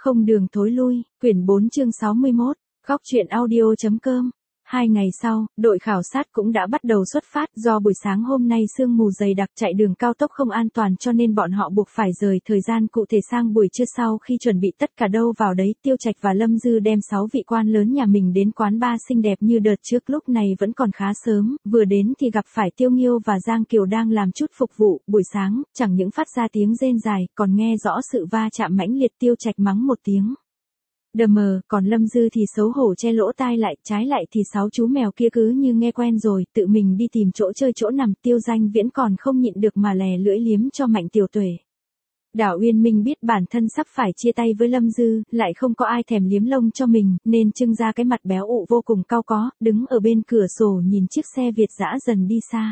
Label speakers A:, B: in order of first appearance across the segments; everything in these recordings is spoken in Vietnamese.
A: Không đường thối lui, quyển 4 chương 61, góc truyện audio.com. 2 ngày sau, đội khảo sát cũng đã bắt đầu xuất phát, do buổi sáng hôm nay sương mù dày đặc chạy đường cao tốc không an toàn cho nên bọn họ buộc phải rời thời gian cụ thể sang buổi trưa. Sau khi chuẩn bị tất cả đâu vào đấy, Tiêu Trạch và Lâm Dư đem 6 vị quan lớn nhà mình đến quán bar xinh đẹp như đợt trước. Lúc này vẫn còn khá sớm, vừa đến thì gặp phải Tiêu Nghiêu và Giang Kiều đang làm chút phục vụ. Buổi sáng, chẳng những phát ra tiếng rên dài, còn nghe rõ sự va chạm mãnh liệt. Tiêu Trạch mắng một tiếng đờ mờ, còn Lâm Dư thì xấu hổ che lỗ tai lại. Trái lại thì 6 chú mèo kia cứ như nghe quen rồi, tự mình đi tìm chỗ chơi chỗ nằm. Tiêu Danh Viễn còn không nhịn được mà lè lưỡi liếm cho Mạnh Tiểu Tuệ. Đào Uyên Minh biết bản thân sắp phải chia tay với Lâm Dư, lại không có ai thèm liếm lông cho mình, nên trưng ra cái mặt béo ụ vô cùng cau có, đứng ở bên cửa sổ nhìn chiếc xe Việt dã dần đi xa.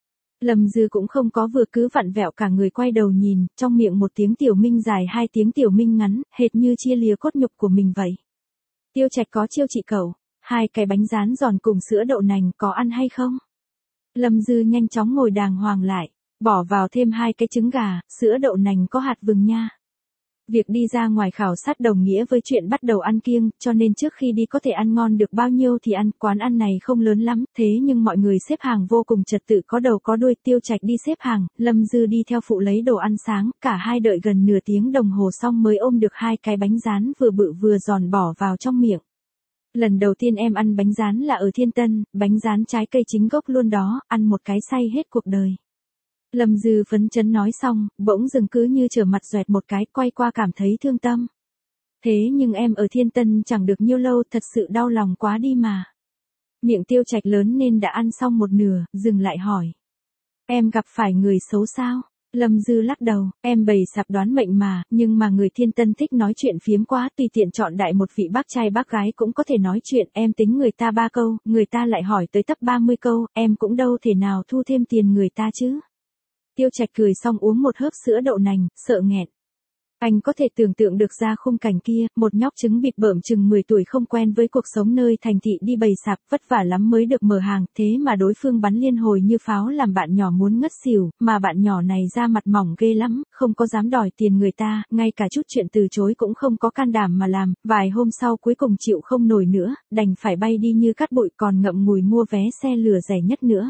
A: Lâm Dư cũng không có vừa cứ vặn vẹo cả người quay đầu nhìn, trong miệng một tiếng tiểu minh dài, hai tiếng tiểu minh ngắn, hệt như chia lìa cốt nhục của mình vậy. Tiêu Trạch có chiêu chị cậu, 2 cái bánh rán giòn cùng sữa đậu nành có ăn hay không? Lâm Dư nhanh chóng ngồi đàng hoàng lại, bỏ vào thêm 2 cái trứng gà, sữa đậu nành có hạt vừng nha. Việc đi ra ngoài khảo sát đồng nghĩa với chuyện bắt đầu ăn kiêng, cho nên trước khi đi có thể ăn ngon được bao nhiêu thì ăn. Quán ăn này không lớn lắm, thế nhưng mọi người xếp hàng vô cùng trật tự, có đầu có đuôi. Tiêu Trạch đi xếp hàng, Lâm Dư đi theo phụ lấy đồ ăn sáng, cả hai đợi gần nửa tiếng đồng hồ xong mới ôm được 2 cái bánh rán vừa bự vừa giòn bỏ vào trong miệng. Lần đầu tiên em ăn bánh rán là ở Thiên Tân, bánh rán trái cây chính gốc luôn đó, ăn một cái say hết cuộc đời. Lâm Dư phấn chấn nói xong, bỗng dừng cứ như trở mặt xoẹt một cái, quay qua cảm thấy thương tâm. Thế nhưng em ở Thiên Tân chẳng được nhiêu lâu, thật sự đau lòng quá đi mà. Miệng Tiêu Trạch lớn nên đã ăn xong một nửa, dừng lại hỏi. Em gặp phải người xấu sao? Lâm Dư lắc đầu, em bày sạp đoán mệnh mà, nhưng mà người Thiên Tân thích nói chuyện phiếm quá, tùy tiện chọn đại một vị bác trai bác gái cũng có thể nói chuyện. Em tính người ta 3 câu, người ta lại hỏi tới tấp 30 câu, em cũng đâu thể nào thu thêm tiền người ta chứ. Tiêu Trạch cười xong uống một hớp sữa đậu nành, sợ nghẹn. Anh có thể tưởng tượng được ra khung cảnh kia, một nhóc trứng bịp bợm chừng 10 tuổi không quen với cuộc sống nơi thành thị đi bày sạp, vất vả lắm mới được mở hàng, thế mà đối phương bắn liên hồi như pháo làm bạn nhỏ muốn ngất xỉu, mà bạn nhỏ này da mặt mỏng ghê lắm, không có dám đòi tiền người ta, ngay cả chút chuyện từ chối cũng không có can đảm mà làm. Vài hôm sau cuối cùng chịu không nổi nữa, đành phải bay đi như cát bụi, còn ngậm ngùi mua vé xe lửa rẻ nhất nữa.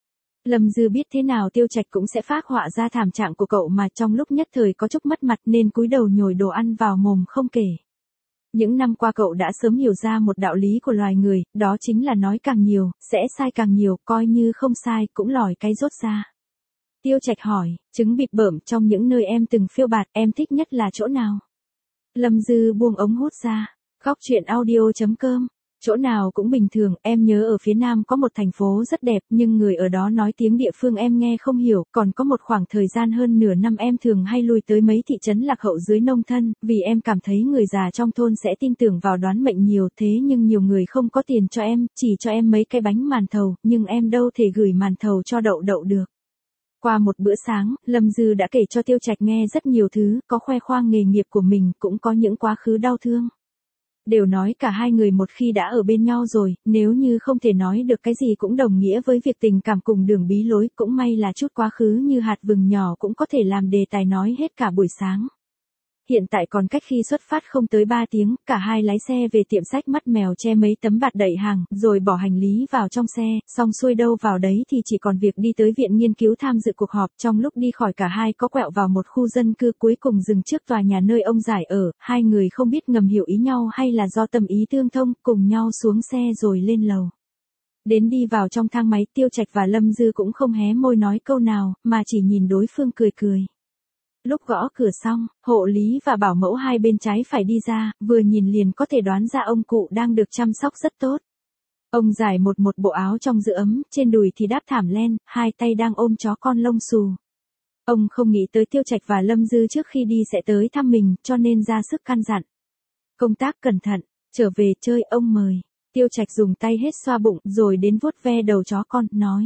A: Lâm Dư biết thế nào Tiêu Trạch cũng sẽ phác họa ra thảm trạng của cậu, mà trong lúc nhất thời có chút mất mặt nên cúi đầu nhồi đồ ăn vào mồm không kể. Những năm qua cậu đã sớm hiểu ra một đạo lý của loài người, đó chính là nói càng nhiều, sẽ sai càng nhiều, coi như không sai cũng lòi cái rốt ra. Tiêu Trạch hỏi, trứng bịp bợm trong những nơi em từng phiêu bạt, em thích nhất là chỗ nào? Lâm Dư buông ống hút ra, góc truyện audio.com. Chỗ nào cũng bình thường, em nhớ ở phía Nam có một thành phố rất đẹp, nhưng người ở đó nói tiếng địa phương em nghe không hiểu, còn có một khoảng thời gian hơn nửa năm em thường hay lui tới mấy thị trấn lạc hậu dưới nông thôn, vì em cảm thấy người già trong thôn sẽ tin tưởng vào đoán mệnh nhiều. Thế nhưng nhiều người không có tiền cho em, chỉ cho em mấy cái bánh màn thầu, nhưng em đâu thể gửi màn thầu cho đậu đậu được. Qua một bữa sáng, Lâm Dư đã kể cho Tiêu Trạch nghe rất nhiều thứ, có khoe khoang nghề nghiệp của mình, cũng có những quá khứ đau thương. Đều nói cả hai người một khi đã ở bên nhau rồi, nếu như không thể nói được cái gì cũng đồng nghĩa với việc tình cảm cùng đường bí lối. Cũng may là chút quá khứ như hạt vừng nhỏ cũng có thể làm đề tài nói hết cả buổi sáng. Hiện tại còn cách khi xuất phát không tới 3 tiếng, cả hai lái xe về tiệm sách Mắt Mèo che mấy tấm bạt đậy hàng, rồi bỏ hành lý vào trong xe, xong xuôi đâu vào đấy thì chỉ còn việc đi tới viện nghiên cứu tham dự cuộc họp. Trong lúc đi khỏi cả hai có quẹo vào một khu dân cư, cuối cùng dừng trước tòa nhà nơi ông Giải ở. Hai người không biết ngầm hiểu ý nhau hay là do tâm ý tương thông, cùng nhau xuống xe rồi lên lầu. Đến đi vào trong thang máy, Tiêu Trạch và Lâm Dư cũng không hé môi nói câu nào, mà chỉ nhìn đối phương cười cười. Lúc gõ cửa xong, hộ lý và bảo mẫu hai bên trái phải đi ra, vừa nhìn liền có thể đoán ra ông cụ đang được chăm sóc rất tốt. Ông Giải một bộ áo trong giữ ấm, trên đùi thì đáp thảm len, hai tay đang ôm chó con lông xù. Ông không nghĩ tới Tiêu Trạch và Lâm Dư trước khi đi sẽ tới thăm mình, cho nên ra sức căn dặn. Công tác cẩn thận, trở về chơi ông mời. Tiêu Trạch dùng tay hết xoa bụng, rồi đến vuốt ve đầu chó con, nói.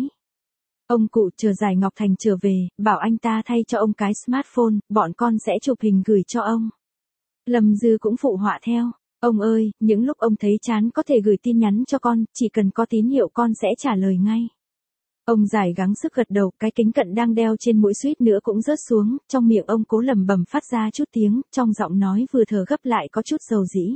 A: Ông cụ chờ Giải Ngọc Thành trở về, bảo anh ta thay cho ông cái smartphone, bọn con sẽ chụp hình gửi cho ông. Lâm Dư cũng phụ họa theo. Ông ơi, những lúc ông thấy chán có thể gửi tin nhắn cho con, chỉ cần có tín hiệu con sẽ trả lời ngay. Ông Giải gắng sức gật đầu, cái kính cận đang đeo trên mũi suýt nữa cũng rớt xuống, trong miệng ông cố lẩm bẩm phát ra chút tiếng, trong giọng nói vừa thở gấp lại có chút dầu dĩ.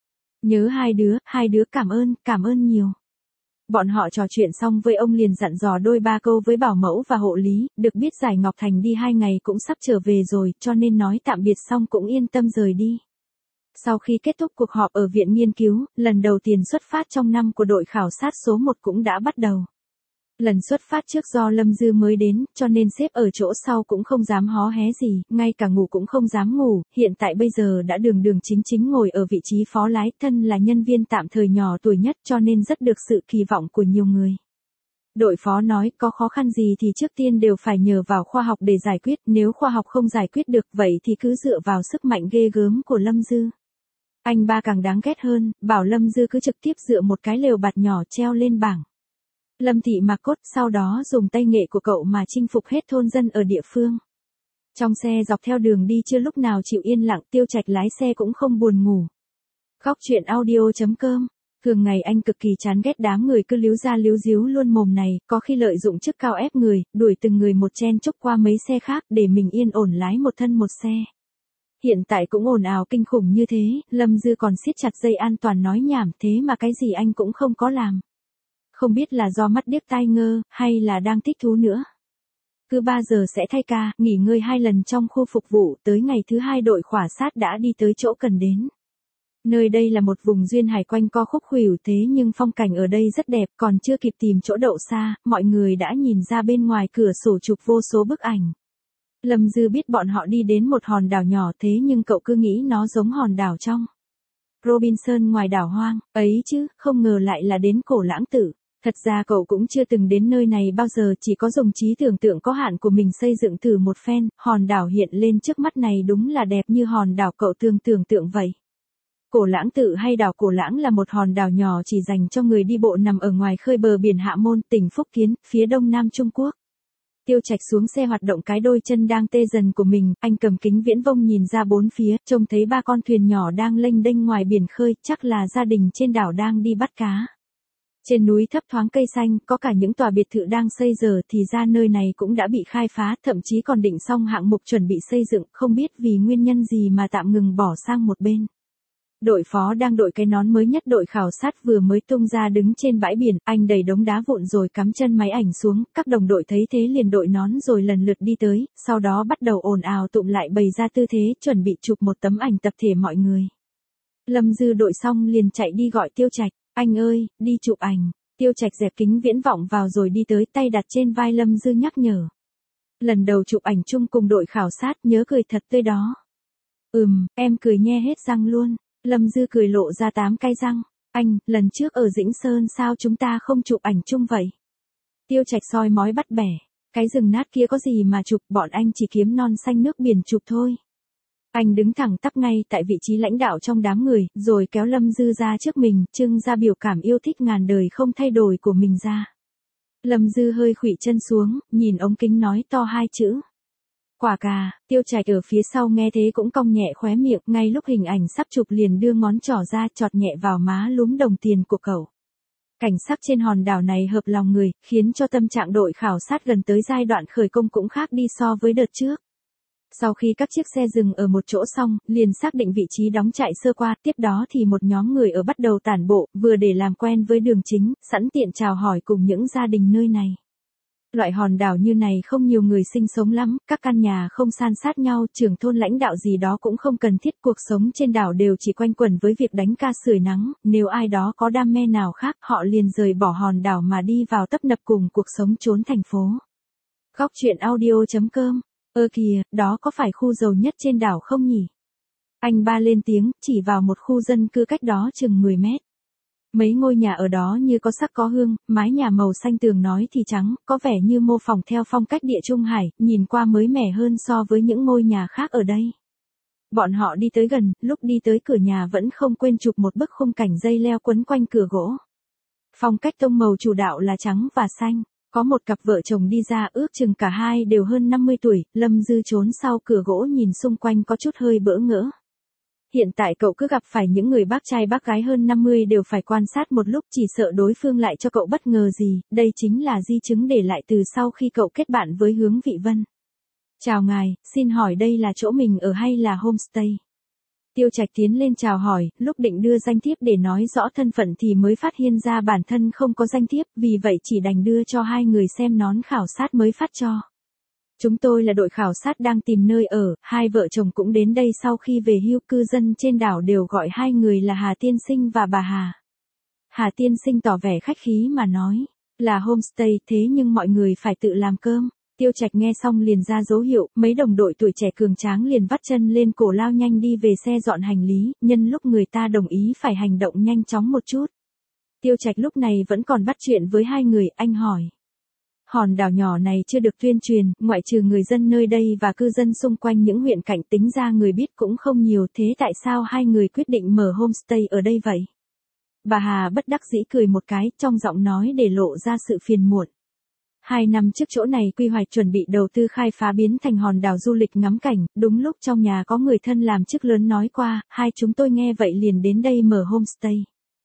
A: Nhớ hai đứa cảm ơn nhiều. Bọn họ trò chuyện xong với ông liền dặn dò đôi ba câu với bảo mẫu và hộ lý, được biết Giải Ngọc Thành đi 2 ngày cũng sắp trở về rồi, cho nên nói tạm biệt xong cũng yên tâm rời đi. Sau khi kết thúc cuộc họp ở viện nghiên cứu, lần đầu tiên xuất phát trong năm của đội khảo sát số 1 cũng đã bắt đầu. Lần xuất phát trước do Lâm Dư mới đến, cho nên xếp ở chỗ sau cũng không dám hó hé gì, ngay cả ngủ cũng không dám ngủ, hiện tại bây giờ đã đường chính ngồi ở vị trí phó lái, thân là nhân viên tạm thời nhỏ tuổi nhất cho nên rất được sự kỳ vọng của nhiều người. Đội phó nói có khó khăn gì thì trước tiên đều phải nhờ vào khoa học để giải quyết, nếu khoa học không giải quyết được vậy thì cứ dựa vào sức mạnh ghê gớm của Lâm Dư. Anh ba càng đáng ghét hơn, bảo Lâm Dư cứ trực tiếp dựa một cái lều bạt nhỏ treo lên bảng. Lâm Thị Mạc Cốt sau đó dùng tay nghệ của cậu mà chinh phục hết thôn dân ở địa phương. Trong xe dọc theo đường đi chưa lúc nào chịu yên lặng, Tiêu Trạch lái xe cũng không buồn ngủ. Góc chuyện audio.com. Thường ngày anh cực kỳ chán ghét đám người cứ líu ra líu díu luôn mồm này, có khi lợi dụng chức cao ép người, đuổi từng người một chen chúc qua mấy xe khác để mình yên ổn lái một thân một xe. Hiện tại cũng ồn ào kinh khủng như thế, Lâm Dư còn siết chặt dây an toàn nói nhảm thế mà cái gì anh cũng không có làm. Không biết là do mắt điếc tai ngơ, hay là đang thích thú nữa. Cứ 3 giờ sẽ thay ca, nghỉ ngơi 2 lần trong khu phục vụ, tới ngày thứ 2 đội khảo sát đã đi tới chỗ cần đến. Nơi đây là một vùng duyên hải quanh co khúc khuỷu thế nhưng phong cảnh ở đây rất đẹp, còn chưa kịp tìm chỗ đậu xa, mọi người đã nhìn ra bên ngoài cửa sổ chụp vô số bức ảnh. Lâm Dư biết bọn họ đi đến một hòn đảo nhỏ thế nhưng cậu cứ nghĩ nó giống hòn đảo trong Robinson ngoài đảo hoang, ấy chứ, không ngờ lại là đến Cổ Lãng Tử. Thật ra cậu cũng chưa từng đến nơi này bao giờ, chỉ có dùng trí tưởng tượng có hạn của mình xây dựng thử một phen, hòn đảo hiện lên trước mắt này đúng là đẹp như hòn đảo cậu tưởng tượng vậy. Cổ Lãng Tự hay đảo Cổ Lãng là một hòn đảo nhỏ chỉ dành cho người đi bộ nằm ở ngoài khơi bờ biển Hạ Môn, tỉnh Phúc Kiến, phía đông nam Trung Quốc. Tiêu Trạch xuống xe hoạt động cái đôi chân đang tê dần của mình, anh cầm kính viễn vông nhìn ra bốn phía, trông thấy 3 con thuyền nhỏ đang lênh đênh ngoài biển khơi, chắc là gia đình trên đảo đang đi bắt cá. Trên núi thấp thoáng cây xanh, có cả những tòa biệt thự đang xây giờ thì ra nơi này cũng đã bị khai phá, thậm chí còn định xong hạng mục chuẩn bị xây dựng, không biết vì nguyên nhân gì mà tạm ngừng bỏ sang một bên. Đội phó đang đội cái nón mới nhất đội khảo sát vừa mới tung ra đứng trên bãi biển, anh đẩy đống đá vụn rồi cắm chân máy ảnh xuống, các đồng đội thấy thế liền đội nón rồi lần lượt đi tới, sau đó bắt đầu ồn ào tụm lại bày ra tư thế chuẩn bị chụp một tấm ảnh tập thể mọi người. Lâm Dư đội xong liền chạy đi gọi Tiêu Trạch, anh ơi, đi chụp ảnh. Tiêu Trạch dẹp kính viễn vọng vào rồi đi tới, tay đặt trên vai Lâm Dư nhắc nhở. Lần đầu chụp ảnh chung cùng đội khảo sát, nhớ cười thật tươi đó. Em cười nhe hết răng luôn. Lâm Dư cười lộ ra 8 cái răng. Anh, lần trước ở Dĩnh Sơn sao chúng ta không chụp ảnh chung vậy? Tiêu Trạch soi mói bắt bẻ. Cái rừng nát kia có gì mà chụp, bọn anh chỉ kiếm non xanh nước biển chụp thôi. Anh đứng thẳng tắp ngay tại vị trí lãnh đạo trong đám người, rồi kéo Lâm Dư ra trước mình, trưng ra biểu cảm yêu thích ngàn đời không thay đổi của mình ra. Lâm Dư hơi khuỵu chân xuống, nhìn ống kính nói to 2 chữ. Quả cà. Tiêu Trạch ở phía sau nghe thế cũng cong nhẹ khóe miệng, ngay lúc hình ảnh sắp chụp liền đưa ngón trỏ ra chọt nhẹ vào má lúm đồng tiền của cậu. Cảnh sắc trên hòn đảo này hợp lòng người, khiến cho tâm trạng đội khảo sát gần tới giai đoạn khởi công cũng khác đi so với đợt trước. Sau khi các chiếc xe dừng ở một chỗ xong, liền xác định vị trí đóng trại sơ qua, tiếp đó thì một nhóm người ở bắt đầu tản bộ, vừa để làm quen với đường chính, sẵn tiện chào hỏi cùng những gia đình nơi này. Loại hòn đảo như này không nhiều người sinh sống lắm, các căn nhà không san sát nhau, trưởng thôn lãnh đạo gì đó cũng không cần thiết, cuộc sống trên đảo đều chỉ quanh quẩn với việc đánh ca sưởi nắng, nếu ai đó có đam mê nào khác, họ liền rời bỏ hòn đảo mà đi vào tấp nập cùng cuộc sống trốn thành phố. Góc chuyện audio.com. Kìa, đó có phải khu giàu nhất trên đảo không nhỉ? Anh ba lên tiếng, chỉ vào một khu dân cư cách đó chừng 10 mét. Mấy ngôi nhà ở đó như có sắc có hương, mái nhà màu xanh tường nói thì trắng, có vẻ như mô phỏng theo phong cách địa Trung Hải, nhìn qua mới mẻ hơn so với những ngôi nhà khác ở đây. Bọn họ đi tới gần, lúc đi tới cửa nhà vẫn không quên chụp một bức khung cảnh dây leo quấn quanh cửa gỗ. Phong cách tông màu chủ đạo là trắng và xanh. Có một cặp vợ chồng đi ra, ước chừng cả hai đều hơn 50 tuổi, Lâm Dư trốn sau cửa gỗ nhìn xung quanh có chút hơi bỡ ngỡ. Hiện tại cậu cứ gặp phải những người bác trai bác gái hơn 50 đều phải quan sát một lúc, chỉ sợ đối phương lại cho cậu bất ngờ gì, đây chính là di chứng để lại từ sau khi cậu kết bạn với Hướng Vị Vân. Chào ngài, xin hỏi đây là chỗ mình ở hay là homestay? Tiêu Trạch tiến lên chào hỏi, lúc định đưa danh thiếp để nói rõ thân phận thì mới phát hiện ra bản thân không có danh thiếp, vì vậy chỉ đành đưa cho hai người xem nón khảo sát mới phát cho. Chúng tôi là đội khảo sát đang tìm nơi ở, hai vợ chồng cũng đến đây sau khi về hưu, cư dân trên đảo đều gọi hai người là Hà Tiên Sinh và bà Hà. Hà Tiên Sinh tỏ vẻ khách khí mà nói, là homestay thế nhưng mọi người phải tự làm cơm. Tiêu Trạch nghe xong liền ra dấu hiệu, mấy đồng đội tuổi trẻ cường tráng liền vắt chân lên cổ lao nhanh đi về xe dọn hành lý, nhân lúc người ta đồng ý phải hành động nhanh chóng một chút. Tiêu Trạch lúc này vẫn còn bắt chuyện với hai người, anh hỏi. Hòn đảo nhỏ này chưa được tuyên truyền, ngoại trừ người dân nơi đây và cư dân xung quanh những huyện cạnh, tính ra người biết cũng không nhiều, thế tại sao hai người quyết định mở homestay ở đây vậy? Bà Hà bất đắc dĩ cười một cái, trong giọng nói để lộ ra sự phiền muộn. 2 năm trước chỗ này quy hoạch chuẩn bị đầu tư khai phá biến thành hòn đảo du lịch ngắm cảnh, đúng lúc trong nhà có người thân làm chức lớn nói qua, hai chúng tôi nghe vậy liền đến đây mở homestay.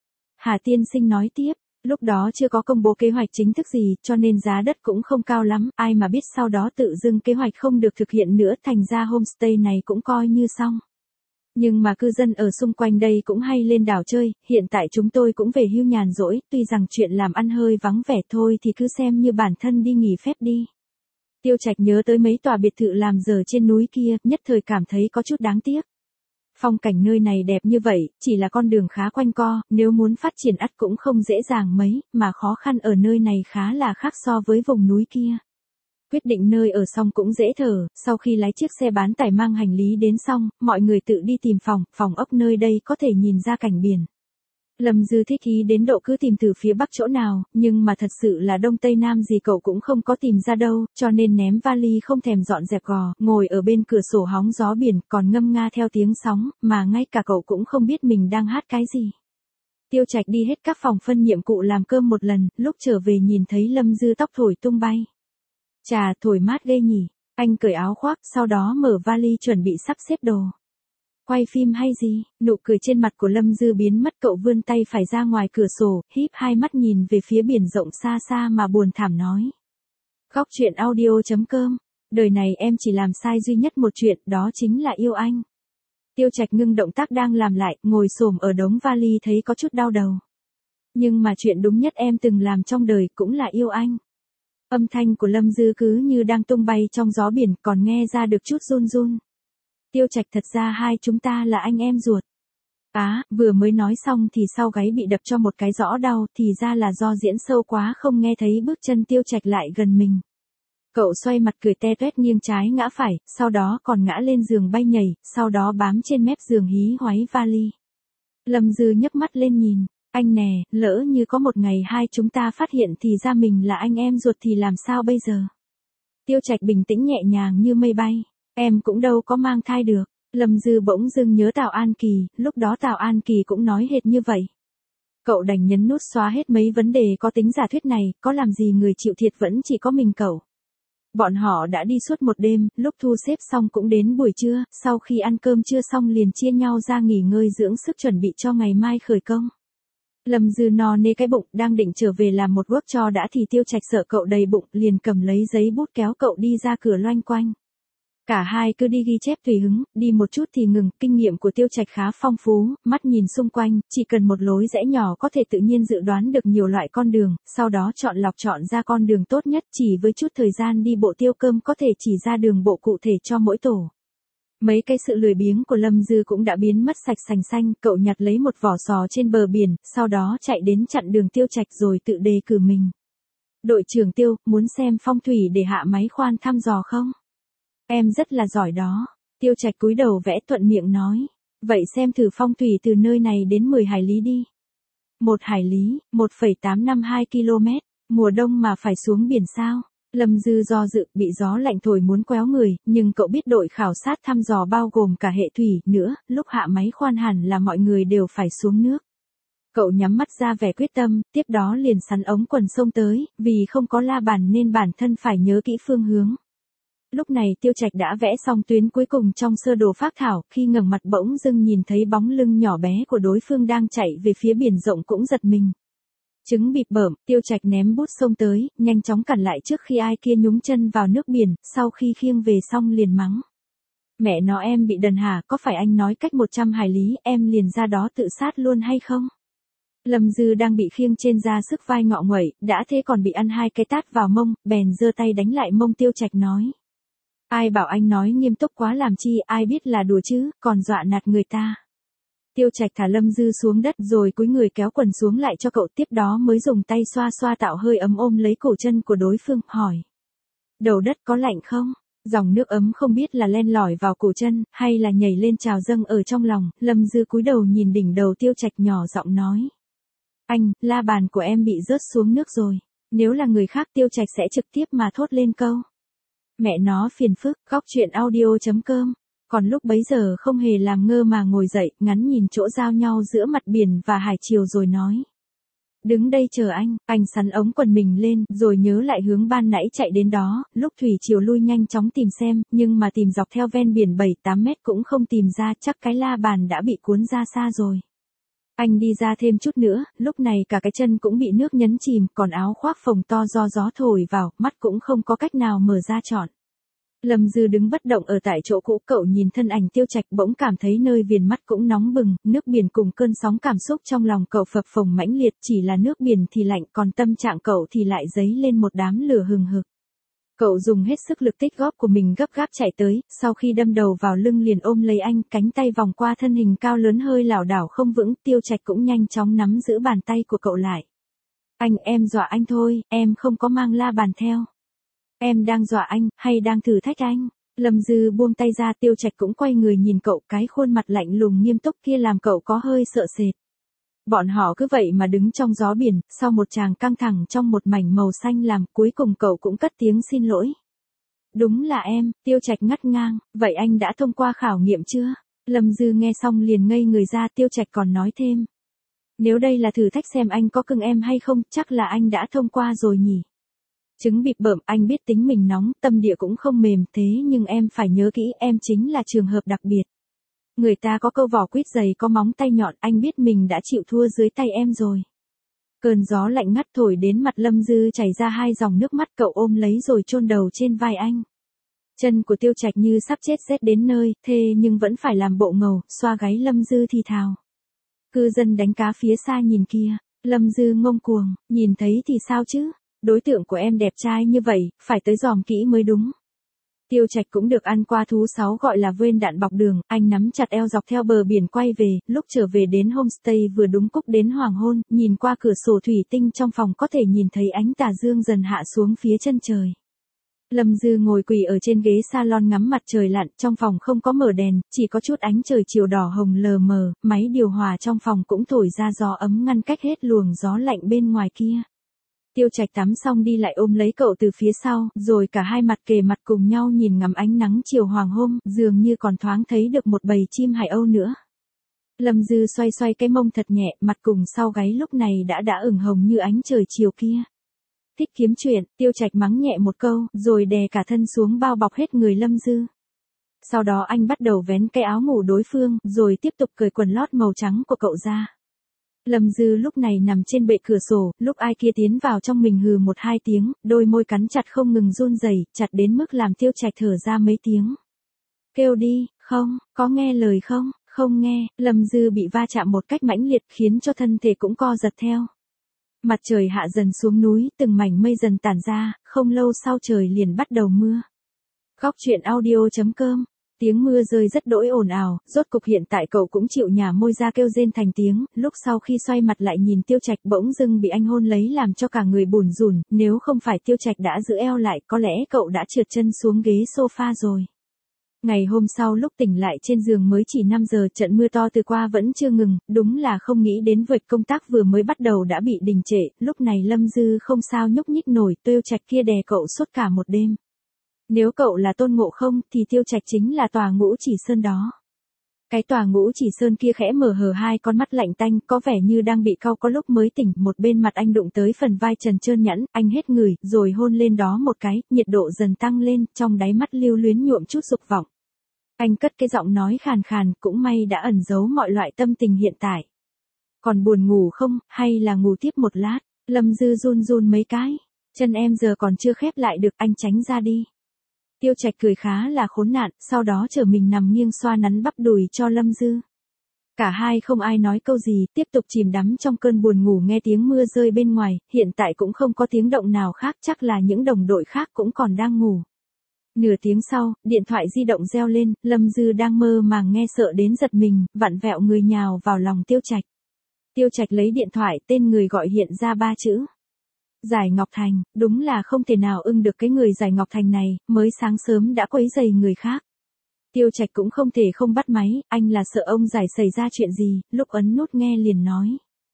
A: Hà Tiên Sinh nói tiếp, lúc đó chưa có công bố kế hoạch chính thức gì, cho nên giá đất cũng không cao lắm, ai mà biết sau đó tự dưng kế hoạch không được thực hiện nữa, thành ra homestay này cũng coi như xong. Nhưng mà cư dân ở xung quanh đây cũng hay lên đảo chơi, hiện tại chúng tôi cũng về hưu nhàn rỗi, tuy rằng chuyện làm ăn hơi vắng vẻ thôi thì cứ xem như bản thân đi nghỉ phép đi. Tiêu Trạch nhớ tới mấy tòa biệt thự làm dở trên núi kia, nhất thời cảm thấy có chút đáng tiếc. Phong cảnh nơi này đẹp như vậy, chỉ là con đường khá quanh co, nếu muốn phát triển ắt cũng không dễ dàng mấy, mà khó khăn ở nơi này khá là khác so với vùng núi kia. Quyết định nơi ở xong cũng dễ thở, sau khi lái chiếc xe bán tải mang hành lý đến xong, mọi người tự đi tìm phòng ốc nơi đây có thể nhìn ra cảnh biển. Lâm Dư thích ý đến độ cứ tìm từ phía bắc chỗ nào, nhưng mà thật sự là đông tây nam gì cậu cũng không có tìm ra đâu, cho nên ném vali không thèm dọn dẹp gò, ngồi ở bên cửa sổ hóng gió biển, còn ngâm nga theo tiếng sóng, mà ngay cả cậu cũng không biết mình đang hát cái gì. Tiêu Trạch đi hết các phòng phân nhiệm cụ làm cơm một lần, lúc trở về nhìn thấy Lâm Dư tóc thổi tung bay. Chà, thổi mát ghê nhỉ. Anh cởi áo khoác, sau đó mở vali chuẩn bị sắp xếp đồ. Quay phim hay gì? Nụ cười trên mặt của Lâm Dư biến mất, cậu vươn tay phải ra ngoài cửa sổ, híp hai mắt nhìn về phía biển rộng xa xa mà buồn thảm nói. Góc truyện audio.com. Đời này em chỉ làm sai duy nhất một chuyện, đó chính là yêu anh. Tiêu Trạch ngưng động tác đang làm lại, ngồi xổm ở đống vali thấy có chút đau đầu. Nhưng mà chuyện đúng nhất em từng làm trong đời cũng là yêu anh. Âm thanh của Lâm Dư cứ như đang tung bay trong gió biển, còn nghe ra được chút run run. Tiêu Trạch, thật ra hai chúng ta là anh em ruột. Vừa mới nói xong thì sau gáy bị đập cho một cái rõ đau, thì ra là do diễn sâu quá không nghe thấy bước chân Tiêu Trạch lại gần mình. Cậu xoay mặt cười te toét nghiêng trái ngã phải, sau đó còn ngã lên giường bay nhảy, sau đó bám trên mép giường hí hoáy vali. Lâm Dư nhấc mắt lên nhìn. Anh nè, lỡ như có một ngày hai chúng ta phát hiện thì ra mình là anh em ruột thì làm sao bây giờ? Tiêu Trạch bình tĩnh nhẹ nhàng như mây bay. Em cũng đâu có mang thai được. Lâm Dư bỗng dưng nhớ Tào An Kỳ, lúc đó Tào An Kỳ cũng nói hệt như vậy. Cậu đành nhấn nút xóa hết mấy vấn đề có tính giả thuyết này, có làm gì người chịu thiệt vẫn chỉ có mình cậu. Bọn họ đã đi suốt một đêm, lúc thu xếp xong cũng đến buổi trưa, sau khi ăn cơm trưa xong liền chia nhau ra nghỉ ngơi dưỡng sức chuẩn bị cho ngày mai khởi công. Lâm Dư no nê cái bụng, đang định trở về làm một work cho đã thì Tiêu Trạch sợ cậu đầy bụng, liền cầm lấy giấy bút kéo cậu đi ra cửa loanh quanh. Cả hai cứ đi ghi chép tùy hứng, đi một chút thì ngừng, kinh nghiệm của Tiêu Trạch khá phong phú, mắt nhìn xung quanh, chỉ cần một lối rẽ nhỏ có thể tự nhiên dự đoán được nhiều loại con đường, sau đó chọn ra con đường tốt nhất, chỉ với chút thời gian đi bộ Tiêu Cơm có thể chỉ ra đường bộ cụ thể cho mỗi tổ. Mấy cái sự lười biếng của Lâm Dư cũng đã biến mất sạch sành xanh, cậu nhặt lấy một vỏ sò trên bờ biển, sau đó chạy đến chặn đường Tiêu Trạch rồi tự đề cử mình. Đội trưởng Tiêu, muốn xem phong thủy để hạ máy khoan thăm dò không? Em rất là giỏi đó. Tiêu Trạch cúi đầu vẽ thuận miệng nói. Vậy xem thử phong thủy từ nơi này đến 10 hải lý đi. 1 hải lý, 1,852 km, mùa đông mà phải xuống biển sao? Lâm Dư do dự, bị gió lạnh thổi muốn quéo người, nhưng cậu biết đội khảo sát thăm dò bao gồm cả hệ thủy nữa, lúc hạ máy khoan hẳn là mọi người đều phải xuống nước. Cậu nhắm mắt ra vẻ quyết tâm, tiếp đó liền sắn ống quần xông tới, vì không có la bàn nên bản thân phải nhớ kỹ phương hướng. Lúc này Tiêu Trạch đã vẽ xong tuyến cuối cùng trong sơ đồ phác thảo, khi ngẩng mặt bỗng dưng nhìn thấy bóng lưng nhỏ bé của đối phương đang chạy về phía biển rộng cũng giật mình. Trứng bịp bợm, Tiêu Trạch ném bút xông tới, nhanh chóng cản lại trước khi ai kia nhúng chân vào nước biển, sau khi khiêng về xong liền mắng. Mẹ nó em bị đần hả, có phải anh nói cách 100 hải lý em liền ra đó tự sát luôn hay không? Lâm Dư đang bị khiêng trên ra sức vai ngọ nguậy, đã thế còn bị ăn 2 cái tát vào mông, bèn giơ tay đánh lại mông Tiêu Trạch nói. Ai bảo anh nói nghiêm túc quá làm chi, ai biết là đùa chứ, còn dọa nạt người ta. Tiêu Trạch thả Lâm Dư xuống đất rồi cúi người kéo quần xuống lại cho cậu, tiếp đó mới dùng tay xoa xoa tạo hơi ấm ôm lấy cổ chân của đối phương, hỏi. Đầu đất có lạnh không? Dòng nước ấm không biết là len lỏi vào cổ chân, hay là nhảy lên trào dâng ở trong lòng, Lâm Dư cúi đầu nhìn đỉnh đầu Tiêu Trạch nhỏ giọng nói. Anh, la bàn của em bị rớt xuống nước rồi. Nếu là người khác Tiêu Trạch sẽ trực tiếp mà thốt lên câu. Mẹ nó phiền phức, góc chuyện audio.com. Còn lúc bấy giờ không hề làm ngơ mà ngồi dậy, ngắn nhìn chỗ giao nhau giữa mặt biển và hải triều rồi nói. Đứng đây chờ anh sắn ống quần mình lên, rồi nhớ lại hướng ban nãy chạy đến đó, lúc thủy triều lui nhanh chóng tìm xem, nhưng mà tìm dọc theo ven biển 7-8 mét cũng không tìm ra, chắc cái la bàn đã bị cuốn ra xa rồi. Anh đi ra thêm chút nữa, lúc này cả cái chân cũng bị nước nhấn chìm, còn áo khoác phồng to do gió thổi vào, mắt cũng không có cách nào mở ra trọn. Lâm Dư đứng bất động ở tại chỗ cũ, cậu nhìn thân ảnh Tiêu Trạch bỗng cảm thấy nơi viền mắt cũng nóng bừng, nước biển cùng cơn sóng cảm xúc trong lòng cậu phập phồng mãnh liệt, chỉ là nước biển thì lạnh, còn tâm trạng cậu thì lại dấy lên một đám lửa hừng hực. Cậu dùng hết sức lực tích góp của mình gấp gáp chạy tới, sau khi đâm đầu vào lưng liền ôm lấy anh, cánh tay vòng qua thân hình cao lớn hơi lảo đảo không vững, Tiêu Trạch cũng nhanh chóng nắm giữ bàn tay của cậu lại. Em dọa anh thôi, em không có mang la bàn theo. Em đang dọa anh, hay đang thử thách anh? Lâm Dư buông tay ra, Tiêu Trạch cũng quay người nhìn cậu, cái khuôn mặt lạnh lùng nghiêm túc kia làm cậu có hơi sợ sệt. Bọn họ cứ vậy mà đứng trong gió biển, sau một tràng căng thẳng trong một mảnh màu xanh làm, cuối cùng cậu cũng cất tiếng xin lỗi. Đúng là em, Tiêu Trạch ngắt ngang, vậy anh đã thông qua khảo nghiệm chưa? Lâm Dư nghe xong liền ngây người ra, Tiêu Trạch còn nói thêm. Nếu đây là thử thách xem anh có cưng em hay không, chắc là anh đã thông qua rồi nhỉ? Trứng bịp bợm, anh biết tính mình nóng, tâm địa cũng không mềm, thế nhưng em phải nhớ kỹ, em chính là trường hợp đặc biệt. Người ta có câu vỏ quýt dày có móng tay nhọn, anh biết mình đã chịu thua dưới tay em rồi. Cơn gió lạnh ngắt thổi đến mặt Lâm Dư chảy ra 2 dòng nước mắt, cậu ôm lấy rồi chôn đầu trên vai anh. Chân của Tiêu Trạch như sắp chết rét đến nơi, thê nhưng vẫn phải làm bộ ngầu, xoa gáy Lâm Dư thì thào. Cư dân đánh cá phía xa nhìn kia, Lâm Dư ngông cuồng, nhìn thấy thì sao chứ? Đối tượng của em đẹp trai như vậy, phải tới dòm kỹ mới đúng. Tiêu Trạch cũng được ăn qua thú 6 gọi là vên đạn bọc đường, anh nắm chặt eo dọc theo bờ biển quay về, lúc trở về đến homestay vừa đúng cúc đến hoàng hôn, nhìn qua cửa sổ thủy tinh trong phòng có thể nhìn thấy ánh tà dương dần hạ xuống phía chân trời. Lâm Dư ngồi quỳ ở trên ghế salon ngắm mặt trời lặn, trong phòng không có mở đèn, chỉ có chút ánh trời chiều đỏ hồng lờ mờ, máy điều hòa trong phòng cũng thổi ra gió ấm ngăn cách hết luồng gió lạnh bên ngoài kia. Tiêu Trạch tắm xong đi lại ôm lấy cậu từ phía sau, rồi cả hai mặt kề mặt cùng nhau nhìn ngắm ánh nắng chiều hoàng hôn, dường như còn thoáng thấy được một bầy chim hải âu nữa. Lâm Dư xoay xoay cái mông thật nhẹ, mặt cùng sau gáy lúc này đã ửng hồng như ánh trời chiều kia. Thích kiếm chuyện, Tiêu Trạch mắng nhẹ một câu, rồi đè cả thân xuống bao bọc hết người Lâm Dư. Sau đó anh bắt đầu vén cái áo ngủ đối phương, rồi tiếp tục cởi quần lót màu trắng của cậu ra. Lâm Dư lúc này nằm trên bệ cửa sổ, lúc ai kia tiến vào trong mình hừ 1-2 tiếng, đôi môi cắn chặt không ngừng run rẩy, chặt đến mức làm Tiêu Trạch thở ra mấy tiếng. Kêu đi, không, có nghe lời không? Không nghe, Lâm Dư bị va chạm một cách mãnh liệt khiến cho thân thể cũng co giật theo. Mặt trời hạ dần xuống núi, từng mảnh mây dần tản ra, không lâu sau trời liền bắt đầu mưa. Góc chuyện audio.com. Tiếng mưa rơi rất đỗi ồn ào, rốt cục hiện tại cậu cũng chịu nhả môi ra kêu rên thành tiếng, lúc sau khi xoay mặt lại nhìn Tiêu Trạch bỗng dưng bị anh hôn lấy làm cho cả người bủn rủn, nếu không phải Tiêu Trạch đã giữ eo lại có lẽ cậu đã trượt chân xuống ghế sofa rồi. Ngày hôm sau lúc tỉnh lại trên giường mới chỉ 5 giờ, trận mưa to từ qua vẫn chưa ngừng, đúng là không nghĩ đến việc công tác vừa mới bắt đầu đã bị đình trệ, lúc này Lâm Dư không sao nhúc nhích nổi, Tiêu Trạch kia đè cậu suốt cả một đêm. Nếu cậu là Tôn Ngộ Không thì Tiêu Trạch chính là tòa Ngũ Chỉ Sơn đó. Cái tòa Ngũ Chỉ Sơn kia khẽ mở hờ hai con mắt lạnh tanh, có vẻ như đang bị cau có lúc mới tỉnh, một bên mặt anh đụng tới phần vai trần trơn nhẵn, anh hết ngửi, rồi hôn lên đó một cái, nhiệt độ dần tăng lên, trong đáy mắt lưu luyến nhuộm chút dục vọng. Anh cất cái giọng nói khàn khàn, cũng may đã ẩn giấu mọi loại tâm tình hiện tại. Còn buồn ngủ không, hay là ngủ tiếp một lát? Lâm Dư run run mấy cái. Chân em giờ còn chưa khép lại được, anh tránh ra đi. Tiêu Trạch cười khá là khốn nạn, sau đó trở mình nằm nghiêng xoa nắn bắp đùi cho Lâm Dư. Cả hai không ai nói câu gì, tiếp tục chìm đắm trong cơn buồn ngủ nghe tiếng mưa rơi bên ngoài, hiện tại cũng không có tiếng động nào khác, chắc là những đồng đội khác cũng còn đang ngủ. Nửa tiếng sau, điện thoại di động reo lên, Lâm Dư đang mơ màng nghe sợ đến giật mình, vặn vẹo người nhào vào lòng Tiêu Trạch. Tiêu Trạch lấy điện thoại, tên người gọi hiện ra 3 chữ. Giải Ngọc Thành, đúng là không thể nào ưng được cái người Giải Ngọc Thành này, mới sáng sớm đã quấy rầy người khác. Tiêu Trạch cũng không thể không bắt máy, anh là sợ ông Giải xảy ra chuyện gì, lúc ấn nút nghe liền nói.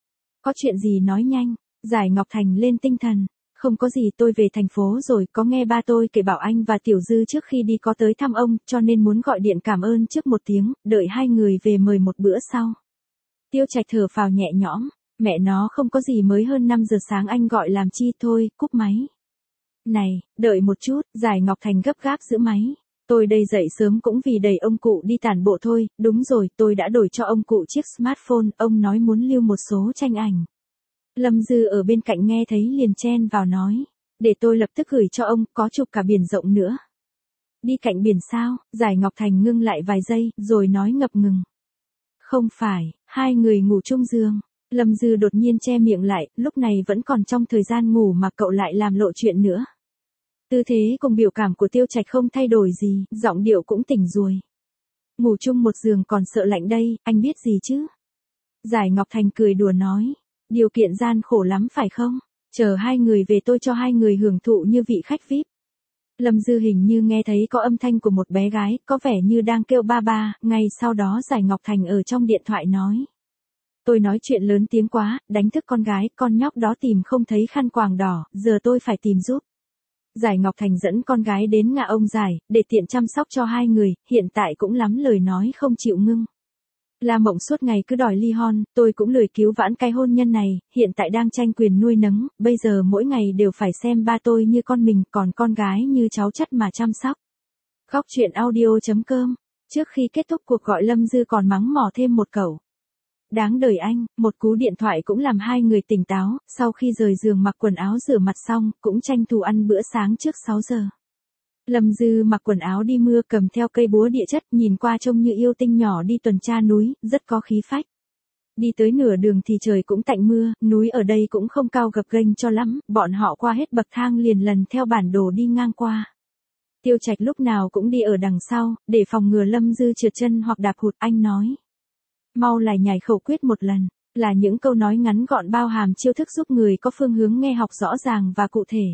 A: Có chuyện gì nói nhanh, Giải Ngọc Thành lên tinh thần. Không có gì, tôi về thành phố rồi, có nghe ba tôi kể bảo anh và Tiểu Dư trước khi đi có tới thăm ông, cho nên muốn gọi điện cảm ơn trước một tiếng, đợi hai người về mời một bữa sau. Tiêu Trạch thở phào nhẹ nhõm, mẹ nó không có gì, mới hơn 5 giờ sáng anh gọi làm chi, thôi, cúp máy. Này, đợi một chút, Giải Ngọc Thành gấp gáp giữ máy. Tôi đây dậy sớm cũng vì đẩy ông cụ đi tản bộ thôi, đúng rồi, tôi đã đổi cho ông cụ chiếc smartphone, ông nói muốn lưu một số tranh ảnh. Lâm Dư ở bên cạnh nghe thấy liền chen vào nói, để tôi lập tức gửi cho ông, có chụp cả biển rộng nữa. Đi cạnh biển sao? Giải Ngọc Thành ngưng lại vài giây, rồi nói ngập ngừng. Không phải, hai người ngủ chung giường. Lâm Dư đột nhiên che miệng lại, lúc này vẫn còn trong thời gian ngủ mà cậu lại làm lộ chuyện nữa. Tư thế cùng biểu cảm của Tiêu Trạch không thay đổi gì, giọng điệu cũng tỉnh rồi. Ngủ chung một giường còn sợ lạnh đây, anh biết gì chứ? Giải Ngọc Thành cười đùa nói. Điều kiện gian khổ lắm phải không? Chờ hai người về tôi cho hai người hưởng thụ như vị khách VIP. Lâm Dư hình như nghe thấy có âm thanh của một bé gái, có vẻ như đang kêu ba ba, ngay sau đó Giải Ngọc Thành ở trong điện thoại nói. Tôi nói chuyện lớn tiếng quá, đánh thức con gái, con nhóc đó tìm không thấy khăn quàng đỏ, giờ tôi phải tìm giúp. Giải Ngọc Thành dẫn con gái đến ngã ông Giải, để tiện chăm sóc cho hai người, hiện tại cũng lắm lời nói không chịu ngưng. La Mộng suốt ngày cứ đòi ly hôn, tôi cũng lười cứu vãn cái hôn nhân này, hiện tại đang tranh quyền nuôi nấng, bây giờ mỗi ngày đều phải xem ba tôi như con mình, còn con gái như cháu chắt mà chăm sóc. Góc truyện audio.com. Trước khi kết thúc cuộc gọi Lâm Dư còn mắng mỏ thêm một câu. Đáng đời anh, một cú điện thoại cũng làm hai người tỉnh táo, sau khi rời giường mặc quần áo rửa mặt xong, cũng tranh thủ ăn bữa sáng trước 6 giờ. Lâm Dư mặc quần áo đi mưa, cầm theo cây búa địa chất, nhìn qua trông như yêu tinh nhỏ đi tuần tra núi, rất có khí phách. Đi tới nửa đường thì trời cũng tạnh mưa, núi ở đây cũng không cao gập ghềnh cho lắm, bọn họ qua hết bậc thang liền lần theo bản đồ đi ngang qua. Tiêu Trạch lúc nào cũng đi ở đằng sau, để phòng ngừa Lâm Dư trượt chân hoặc đạp hụt, anh nói. Mau lại nhảy khẩu quyết một lần, là những câu nói ngắn gọn bao hàm chiêu thức giúp người có phương hướng nghe học rõ ràng và cụ thể.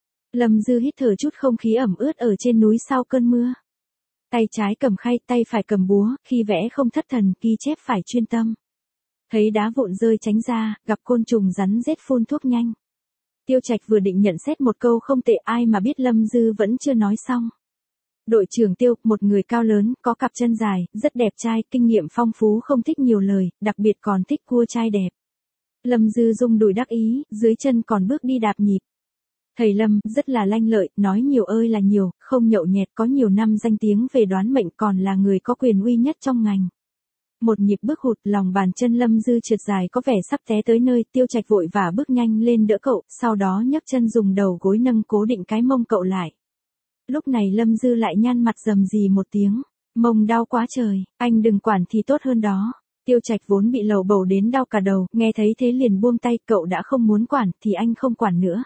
A: Lâm Dư hít thở chút không khí ẩm ướt ở trên núi sau cơn mưa. Tay trái cầm khay, tay phải cầm búa, khi vẽ không thất thần, ghi chép phải chuyên tâm. Thấy đá vụn rơi tránh ra, gặp côn trùng rắn rết phun thuốc nhanh. Tiêu Trạch vừa định nhận xét một câu không tệ, ai mà biết Lâm Dư vẫn chưa nói xong. Đội trưởng Tiêu, một người cao lớn, có cặp chân dài, rất đẹp trai, kinh nghiệm phong phú, không thích nhiều lời, đặc biệt còn thích cua trai đẹp. Lâm Dư rung đùi đắc ý, dưới chân còn bước đi đạp nhịp. Thầy Lâm, rất là lanh lợi, nói nhiều ơi là nhiều, không nhậu nhẹt, có nhiều năm danh tiếng về đoán mệnh, còn là người có quyền uy nhất trong ngành. Một nhịp bước hụt, lòng bàn chân Lâm Dư trượt dài có vẻ sắp té tới nơi, Tiêu Trạch vội vã bước nhanh lên đỡ cậu, sau đó nhấc chân dùng đầu gối nâng cố định cái mông cậu lại. Lúc này Lâm Dư lại nhăn mặt rầm rì một tiếng, mông đau quá trời, anh đừng quản thì tốt hơn đó. Tiêu Trạch vốn bị lầu bầu đến đau cả đầu, nghe thấy thế liền buông tay, cậu đã không muốn quản thì anh không quản nữa.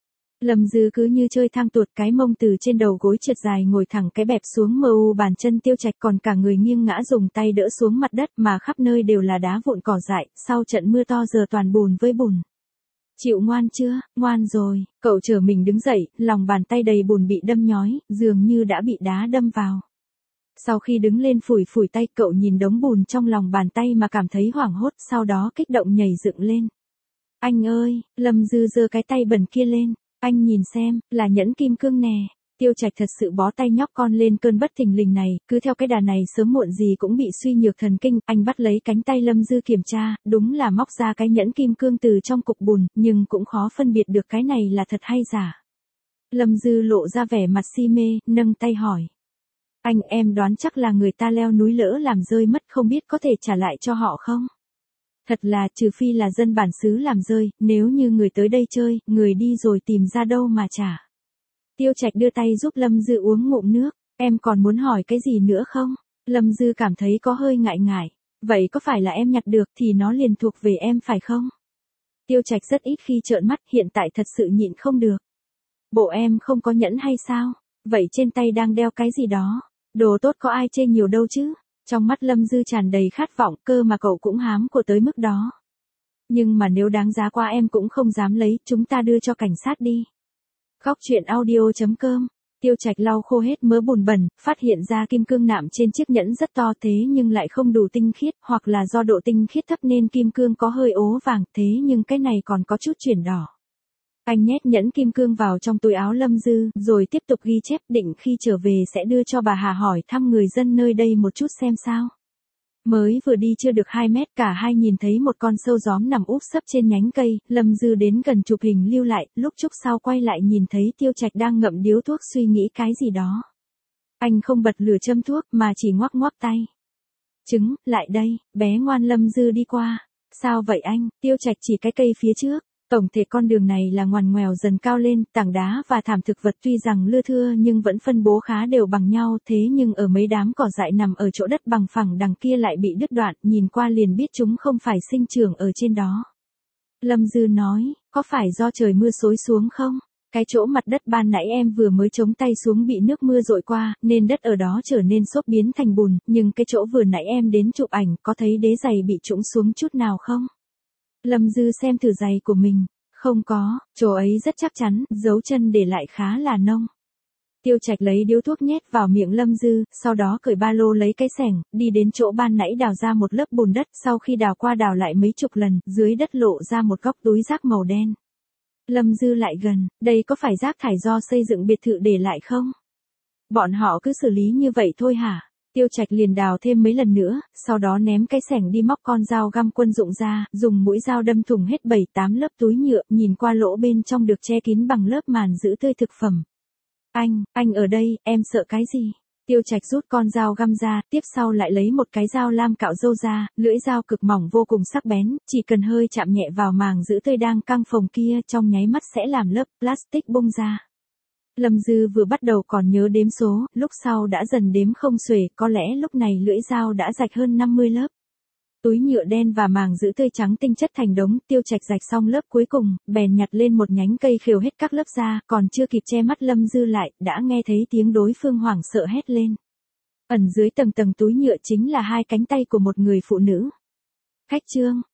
A: Lâm Dư cứ như chơi thang tuột, cái mông từ trên đầu gối trượt dài ngồi thẳng cái bẹp xuống mờ u bàn chân Tiêu Trạch, còn cả người nghiêng ngã dùng tay đỡ xuống mặt đất mà khắp nơi đều là đá vụn cỏ dại, sau trận mưa to giờ toàn bùn với bùn. Chịu ngoan chưa? Ngoan rồi, cậu trở mình đứng dậy, lòng bàn tay đầy bùn bị đâm nhói, dường như đã bị đá đâm vào. Sau khi đứng lên phủi phủi tay, cậu nhìn đống bùn trong lòng bàn tay mà cảm thấy hoảng hốt, sau đó kích động nhảy dựng lên. Anh ơi, Lâm Dư giơ cái tay bẩn kia lên. Anh nhìn xem, là nhẫn kim cương nè. Tiêu Trạch thật sự bó tay nhóc con lên cơn bất thình lình này, cứ theo cái đà này sớm muộn gì cũng bị suy nhược thần kinh. Anh bắt lấy cánh tay Lâm Dư kiểm tra, đúng là móc ra cái nhẫn kim cương từ trong cục bùn, nhưng cũng khó phân biệt được cái này là thật hay giả. Lâm Dư lộ ra vẻ mặt si mê, nâng tay hỏi. Anh, em đoán chắc là người ta leo núi lỡ làm rơi mất, không biết có thể trả lại cho họ không? Thật là, trừ phi là dân bản xứ làm rơi, nếu như người tới đây chơi, người đi rồi tìm ra đâu mà trả. Tiêu Trạch đưa tay giúp Lâm Dư uống ngụm nước. Em còn muốn hỏi cái gì nữa không? Lâm Dư cảm thấy có hơi ngại ngại. Vậy có phải là em nhặt được thì nó liền thuộc về em phải không? Tiêu Trạch rất ít khi trợn mắt, hiện tại thật sự nhịn không được. Bộ em không có nhẫn hay sao? Vậy trên tay đang đeo cái gì đó? Đồ tốt có ai chê nhiều đâu chứ? Trong mắt Lâm Dư tràn đầy khát vọng, cơ mà cậu cũng hám của tới mức đó. Nhưng mà nếu đáng giá quá em cũng không dám lấy, chúng ta đưa cho cảnh sát đi. Khóc chuyện audio.com. Tiêu Trạch lau khô hết mớ bùn bẩn, phát hiện ra kim cương nạm trên chiếc nhẫn rất to thế nhưng lại không đủ tinh khiết, hoặc là do độ tinh khiết thấp nên kim cương có hơi ố vàng, thế nhưng cái này còn có chút chuyển đỏ. Anh nhét nhẫn kim cương vào trong túi áo Lâm Dư, rồi tiếp tục ghi chép, định khi trở về sẽ đưa cho bà Hà hỏi thăm người dân nơi đây một chút xem sao. Mới vừa đi chưa được 2 mét, cả hai nhìn thấy một con sâu gióm nằm úp sấp trên nhánh cây. Lâm Dư đến gần chụp hình lưu lại, lúc chút sau quay lại nhìn thấy Tiêu Trạch đang ngậm điếu thuốc suy nghĩ cái gì đó. Anh không bật lửa châm thuốc mà chỉ ngoắc ngoắc tay. Trứng, lại đây, bé ngoan. Lâm Dư đi qua. Sao vậy anh? Tiêu Trạch chỉ cái cây phía trước. Tổng thể con đường này là ngoằn ngoèo dần cao lên, tảng đá và thảm thực vật tuy rằng lưa thưa nhưng vẫn phân bố khá đều bằng nhau, thế nhưng ở mấy đám cỏ dại nằm ở chỗ đất bằng phẳng đằng kia lại bị đứt đoạn, nhìn qua liền biết chúng không phải sinh trưởng ở trên đó. Lâm Dư nói, có phải do trời mưa xối xuống không? Cái chỗ mặt đất ban nãy em vừa mới chống tay xuống bị nước mưa dội qua, nên đất ở đó trở nên xốp biến thành bùn, nhưng cái chỗ vừa nãy em đến chụp ảnh, có thấy đế giày bị trũng xuống chút nào không? Lâm Dư xem thử giày của mình, không có, chỗ ấy rất chắc chắn, dấu chân để lại khá là nông. Tiêu Trạch lấy điếu thuốc nhét vào miệng Lâm Dư, sau đó cởi ba lô lấy cái xẻng, đi đến chỗ ban nãy đào ra một lớp bùn đất, sau khi đào qua đào lại mấy chục lần, dưới đất lộ ra một góc túi rác màu đen. Lâm Dư lại gần, đây có phải rác thải do xây dựng biệt thự để lại không? Bọn họ cứ xử lý như vậy thôi hả? Tiêu Trạch liền đào thêm mấy lần nữa, sau đó ném cái xẻng đi móc con dao găm quân dụng ra, dùng mũi dao đâm thủng hết 7-8 lớp túi nhựa, nhìn qua lỗ bên trong được che kín bằng lớp màn giữ tươi thực phẩm. Anh ở đây, em sợ cái gì? Tiêu Trạch rút con dao găm ra, tiếp sau lại lấy một cái dao lam cạo râu ra, lưỡi dao cực mỏng vô cùng sắc bén, chỉ cần hơi chạm nhẹ vào màng giữ tươi đang căng phồng kia trong nháy mắt sẽ làm lớp plastic bung ra. Lâm Dư vừa bắt đầu còn nhớ đếm số, lúc sau đã dần đếm không xuể, có lẽ lúc này lưỡi dao đã rạch hơn 50 lớp. Túi nhựa đen và màng giữ tươi trắng tinh chất thành đống, Tiêu Trạch rạch xong lớp cuối cùng, bèn nhặt lên một nhánh cây khều hết các lớp ra, còn chưa kịp che mắt Lâm Dư lại, đã nghe thấy tiếng đối phương hoảng sợ hét lên. Ẩn dưới tầng tầng túi nhựa chính là 2 cánh tay của một người phụ nữ. Khách Trương,